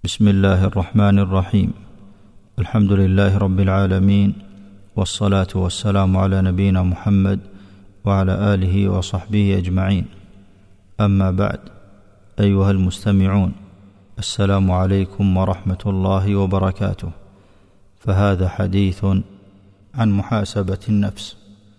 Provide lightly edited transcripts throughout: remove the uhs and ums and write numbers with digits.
بسم الله الرحمن الرحيم. الحمد لله رب العالمين، والصلاة والسلام على نبينا محمد وعلى آله وصحبه أجمعين. أما بعد، أيها المستمعون، السلام عليكم ورحمة الله وبركاته. فهذا حديث عن محاسبة النفس.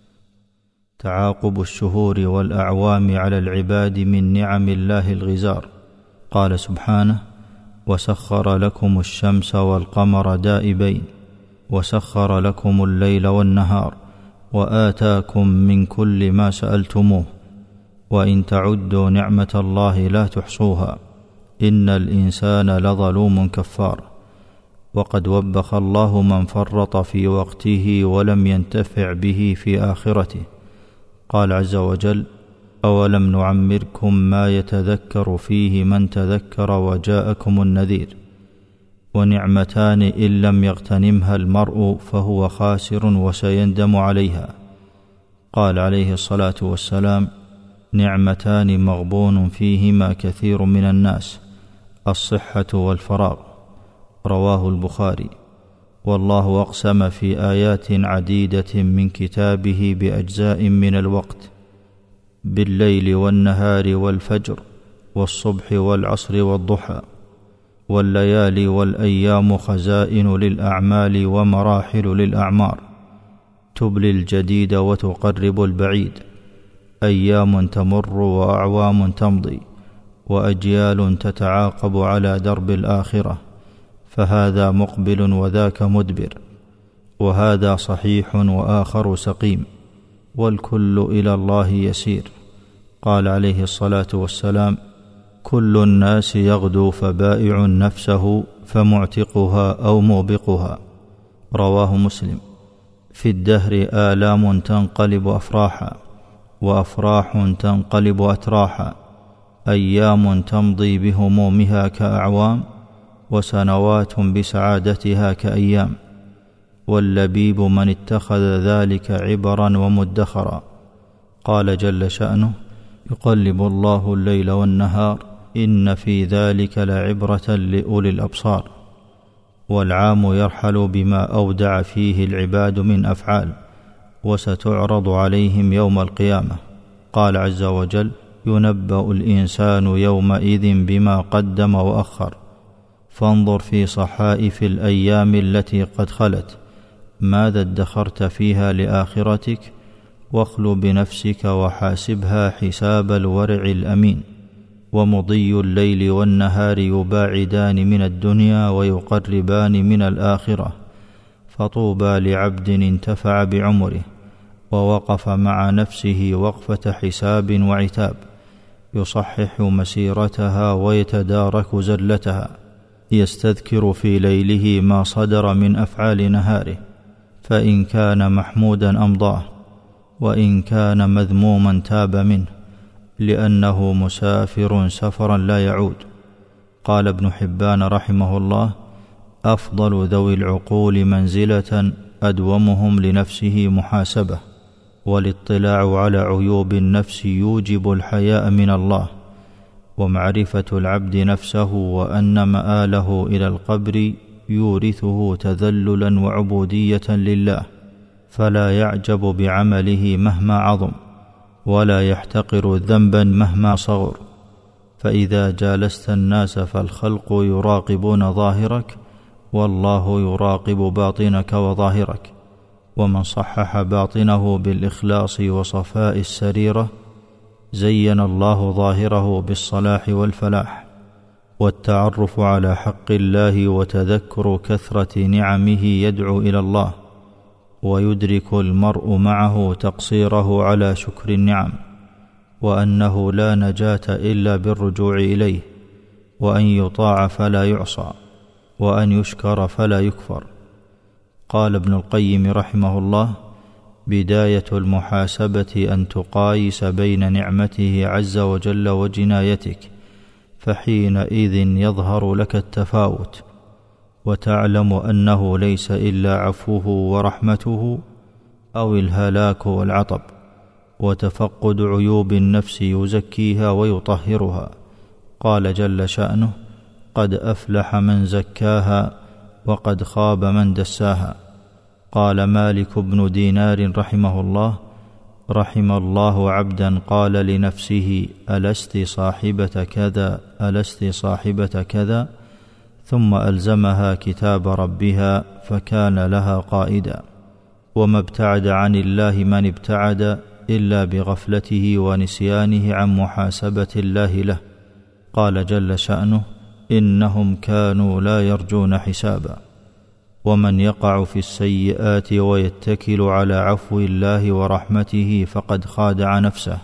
تعاقب الشهور والأعوام على العباد من نعم الله الغزار. قال سبحانه: وسخر لكم الشمس والقمر دائبين وسخر لكم الليل والنهار وآتاكم من كل ما سألتموه وإن تعدوا نعمة الله لا تحصوها إن الإنسان لظلوم كفار. وقد وبخ الله من فرط في وقته ولم ينتفع به في آخرته. قال عز وجل: أولم نعمركم ما يتذكر فيه من تذكر وجاءكم النذير ونعمتان إن لم يغتنمها المرء فهو خاسر وسيندم عليها. قال عليه الصلاة والسلام: نعمتان مغبون فيهما كثير من الناس، الصحة والفراغ. رواه البخاري. والله أقسم في آيات عديدة من كتابه بأجزاء من الوقت، بالليل والنهار والفجر والصبح والعصر والضحى، والليالي والأيام خزائن للأعمال ومراحل للأعمار، تبلي الجديد وتقرب البعيد، أيام تمر وأعوام تمضي وأجيال تتعاقب على درب الآخرة، فهذا مقبل وذاك مدبر، وهذا صحيح وآخر سقيم، والكل إلى الله يسير. قال عليه الصلاة والسلام: كل الناس يغدو فبائع نفسه فمعتقها أو موبقها. رواه مسلم. في الدهر آلام تنقلب أفراحا، وأفراح تنقلب أتراحا، أيام تمضي بهمومها كأعوام، وسنوات بسعادتها كأيام، واللبيب من اتخذ ذلك عبرا ومدخرا. قال جل شأنه: يقلب الله الليل والنهار إن في ذلك لعبرة لأولي الأبصار. والعام يرحل بما أودع فيه العباد من أفعال، وستعرض عليهم يوم القيامة. قال عز وجل: ينبأ الإنسان يومئذ بما قدم وأخر، فانظر في صحائف الأيام التي قد خلت ماذا ادخرت فيها لآخرتك، واخل بنفسك وحاسبها حساب الورع الأمين. ومضي الليل والنهار يباعدان من الدنيا ويقربان من الآخرة، فطوبى لعبد انتفع بعمره ووقف مع نفسه وقفة حساب وعتاب، يصحح مسيرتها ويتدارك زلتها، يستذكر في ليله ما صدر من أفعال نهاره، فإن كان محمودا أمضاه، وإن كان مذموما تاب منه، لأنه مسافر سفرا لا يعود. قال ابن حبان رحمه الله: أفضل ذوي العقول منزلة أدومهم لنفسه محاسبة، والاطلاع على عيوب النفس يوجب الحياء من الله، ومعرفة العبد نفسه وأن مآله إلى القبر يورثه تذللا وعبودية لله، فلا يعجب بعمله مهما عظم، ولا يحتقر ذنبا مهما صغر. فإذا جالست الناس فالخلق يراقبون ظاهرك، والله يراقب باطنك وظاهرك. ومن صحح باطنه بالإخلاص وصفاء السريرة زين الله ظاهره بالصلاح والفلاح. والتعرف على حق الله وتذكر كثرة نعمه يدعو إلى الله، ويدرك المرء معه تقصيره على شكر النعم، وأنه لا نجاة إلا بالرجوع إليه، وأن يطاع فلا يعصى، وأن يشكر فلا يكفر. قال ابن القيم رحمه الله: بداية المحاسبة أن تقايس بين نعمته عز وجل وجنايتك، فحينئذ يظهر لك التفاوت، وتعلم أنه ليس إلا عفوه ورحمته أو الهلاك والعطب. وتفقد عيوب النفس يزكيها ويطهرها. قال جل شأنه: قد أفلح من زكاها وقد خاب من دساها. قال مالك بن دينار رحمه الله: رحم الله عبدا قال لنفسه ألست صاحبة كذا ألست صاحبة كذا، ثم ألزمها كتاب ربها فكان لها قائدا. وما ابتعد عن الله من ابتعد إلا بغفلته ونسيانه عن محاسبة الله له. قال جل شأنه: إنهم كانوا لا يرجون حسابا. ومن يقع في السيئات ويتكل على عفو الله ورحمته فقد خادع نفسه،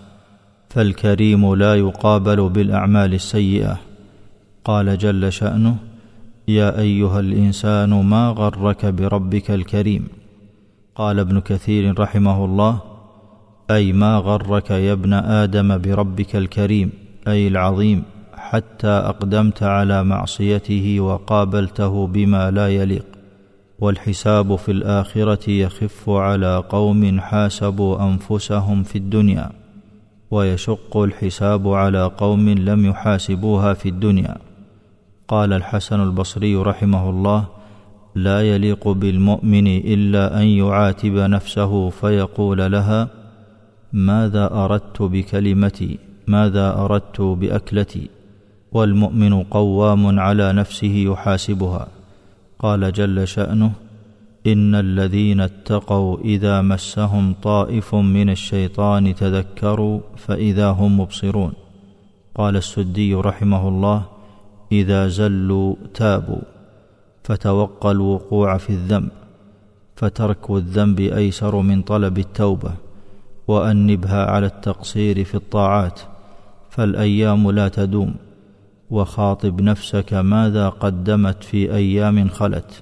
فالكريم لا يقابل بالأعمال السيئة. قال جل شأنه: يا أيها الإنسان ما غرك بربك الكريم. قال ابن كثير رحمه الله: أي ما غرك يا ابن آدم بربك الكريم، أي العظيم، حتى أقدمت على معصيته وقابلته بما لا يليق. والحساب في الآخرة يخف على قوم حاسبوا أنفسهم في الدنيا، ويشق الحساب على قوم لم يحاسبوها في الدنيا. قال الحسن البصري رحمه الله: لا يليق بالمؤمن إلا أن يعاتب نفسه فيقول لها: ماذا أردت بكلمتي؟ ماذا أردت بأكلتي؟ والمؤمن قوام على نفسه يحاسبها. قال جل شأنه: إن الذين اتقوا إذا مسهم طائف من الشيطان تذكروا فإذا هم مبصرون. قال السدي رحمه الله: إذا زلوا تابوا، فتوقى الوقوع في الذنب، فترك الذنب أيسر من طلب التوبة، وأنبها على التقصير في الطاعات، فالأيام لا تدوم. وخاطب نفسك ماذا قدمت في أيام خلت،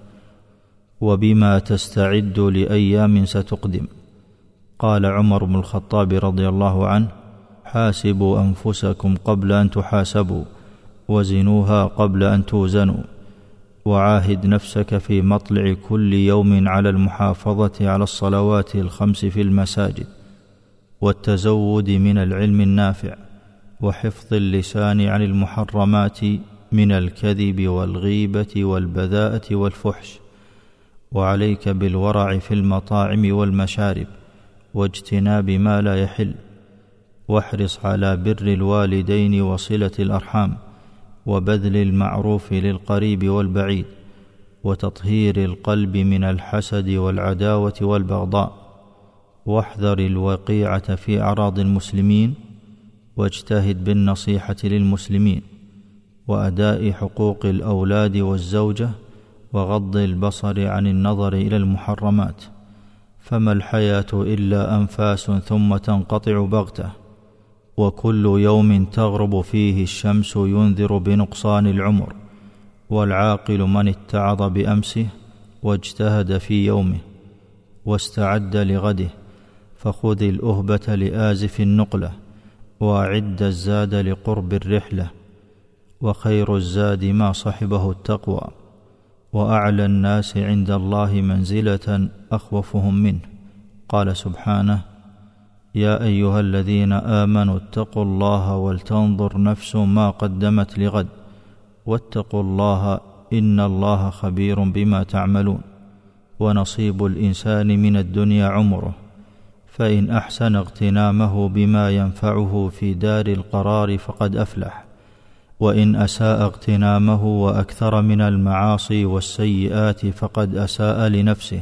وبما تستعد لأيام ستقدم. قال عمر بن الخطاب رضي الله عنه: حاسبوا أنفسكم قبل أن تحاسبوا، وزنوها قبل أن توزنوا. وعاهد نفسك في مطلع كل يوم على المحافظة على الصلوات الخمس في المساجد، والتزود من العلم النافع، وحفظ اللسان عن المحرمات من الكذب والغيبة والبذاءة والفحش. وعليك بالورع في المطاعم والمشارب، واجتناب ما لا يحل. واحرص على بر الوالدين وصلة الأرحام، وبذل المعروف للقريب والبعيد، وتطهير القلب من الحسد والعداوة والبغضاء. واحذر الوقيعة في أعراض المسلمين، واجتهد بالنصيحة للمسلمين، وأداء حقوق الأولاد والزوجة، وغض البصر عن النظر إلى المحرمات. فما الحياة إلا أنفاس ثم تنقطع بغتة، وكل يوم تغرب فيه الشمس ينذر بنقصان العمر. والعاقل من اتعظ بأمسه واجتهد في يومه واستعد لغده، فخذ الأهبة لآزف النقلة، وأعد الزاد لقرب الرحلة. وخير الزاد ما صحبه التقوى، وأعلى الناس عند الله منزلة أخوفهم منه. قال سبحانه: يا أيها الذين آمنوا اتقوا الله ولتنظر نفس ما قدمت لغد، واتقوا الله إن الله خبير بما تعملون. ونصيب الإنسان من الدنيا عمره، فإن أحسن اغتنامه بما ينفعه في دار القرار فقد أفلح، وإن أساء اغتنامه وأكثر من المعاصي والسيئات فقد أساء لنفسه.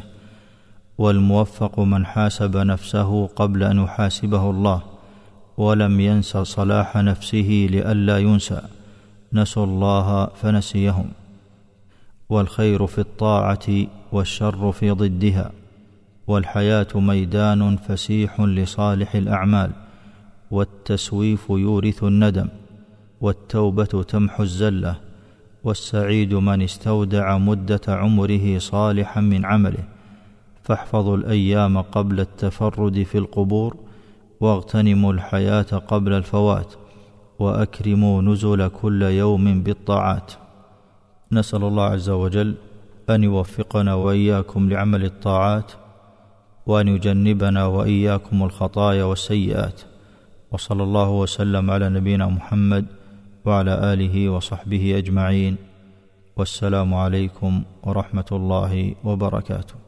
والموفق من حاسب نفسه قبل أن يحاسبه الله، ولم ينس صلاح نفسه لئلا ينسى. نسوا الله فنسيهم. والخير في الطاعة والشر في ضدها. والحياة ميدان فسيح لصالح الأعمال، والتسويف يورث الندم، والتوبة تمحو الزلة. والسعيد من استودع مدة عمره صالحا من عمله. فاحفظوا الأيام قبل التفرد في القبور، واغتنموا الحياة قبل الفوات، وأكرموا نزل كل يوم بالطاعات. نسأل الله عز وجل أن يوفقنا وإياكم لعمل الطاعات، وأن يجنبنا وإياكم الخطايا والسيئات. وصلى الله وسلم على نبينا محمد وعلى آله وصحبه أجمعين. والسلام عليكم ورحمة الله وبركاته.